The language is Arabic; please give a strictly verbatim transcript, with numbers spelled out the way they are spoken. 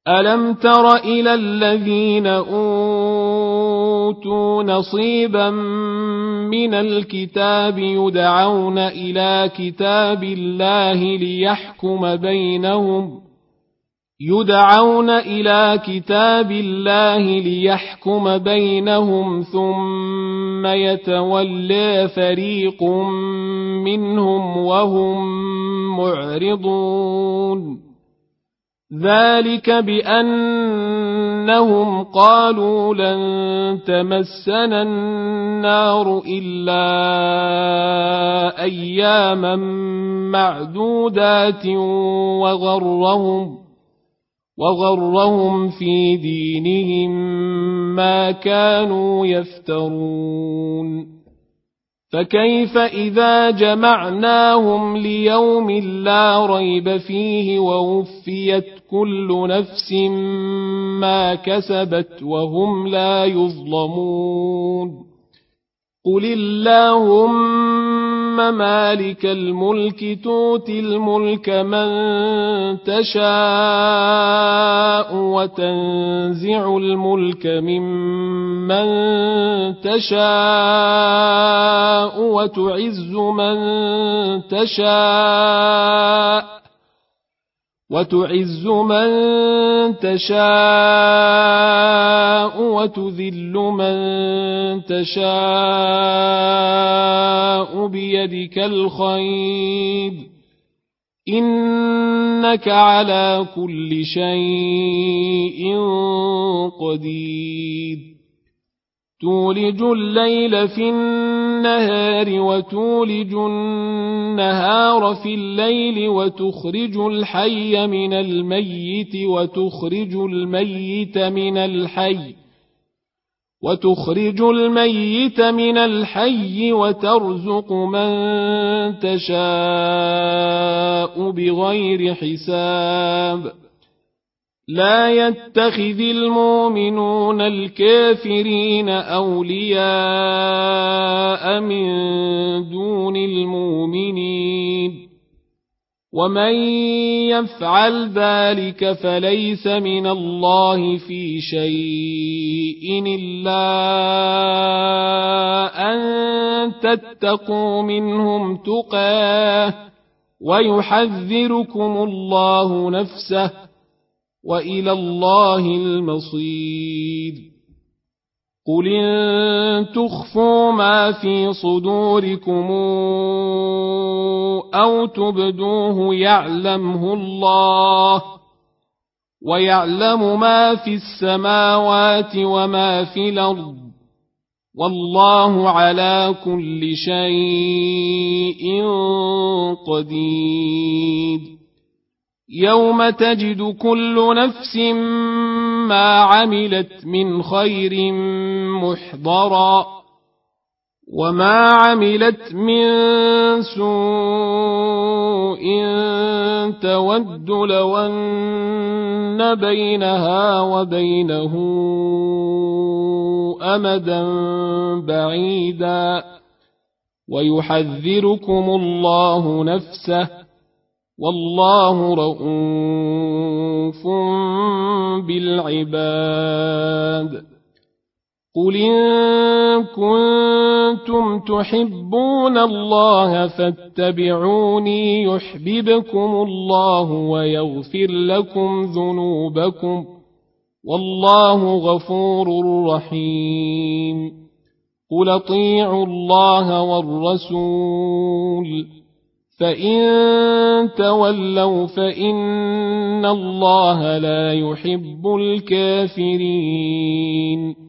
ألم تر إلى الذين أوتوا نصيبا من الكتاب يدعون إلى كتاب الله ليحكم بينهم يدعون إلى كتاب الله ليحكم بينهم ثم يتولى فريق منهم وهم معرضون ذلك بأنهم قالوا لن تمسنا النار إلا أياما معدودات وغرهم وغرهم في دينهم ما كانوا يفترون فكيف إذا جمعناهم ليوم لا ريب فيه ووفيت كل نفس ما كسبت وهم لا يظلمون قل اللهم مالك الملك تؤتي الملك من تشاء وتنزع الملك ممن تشاء وتعز من تشاء وتعز من تشاء وتذل من تشاء بيدك الخير إنك على كل شيء قدير تولج الليل في النهار وتولج النهار في الليل وتخرج الحي من الميت وتخرج الميت من الحي وتخرج الميت من الحي وترزق من تشاء بغير حساب لا يتخذ المؤمنون الكافرين أولياء من دون المؤمنين ومن يفعل ذلك فليس من الله في شيء إلا أن تتقوا منهم تقاه ويحذركم الله نفسه وإلى الله المصير قل إن تخفوا ما في صدوركم أو تبدوه يعلمه الله ويعلم ما في السماوات وما في الأرض والله على كل شيء قدير يوم تجد كل نفس ما عملت من خير محضرا وما عملت من سوء تود لو أن بينها وبينه أمدا بعيدا ويحذركم الله نفسه والله رءوف بالعباد قل إن كنتم تحبون الله فاتبعوني يحببكم الله ويغفر لكم ذنوبكم والله غفور رحيم قل اطيعوا الله والرسول فإن تولوا فإن الله لا يحب الكافرين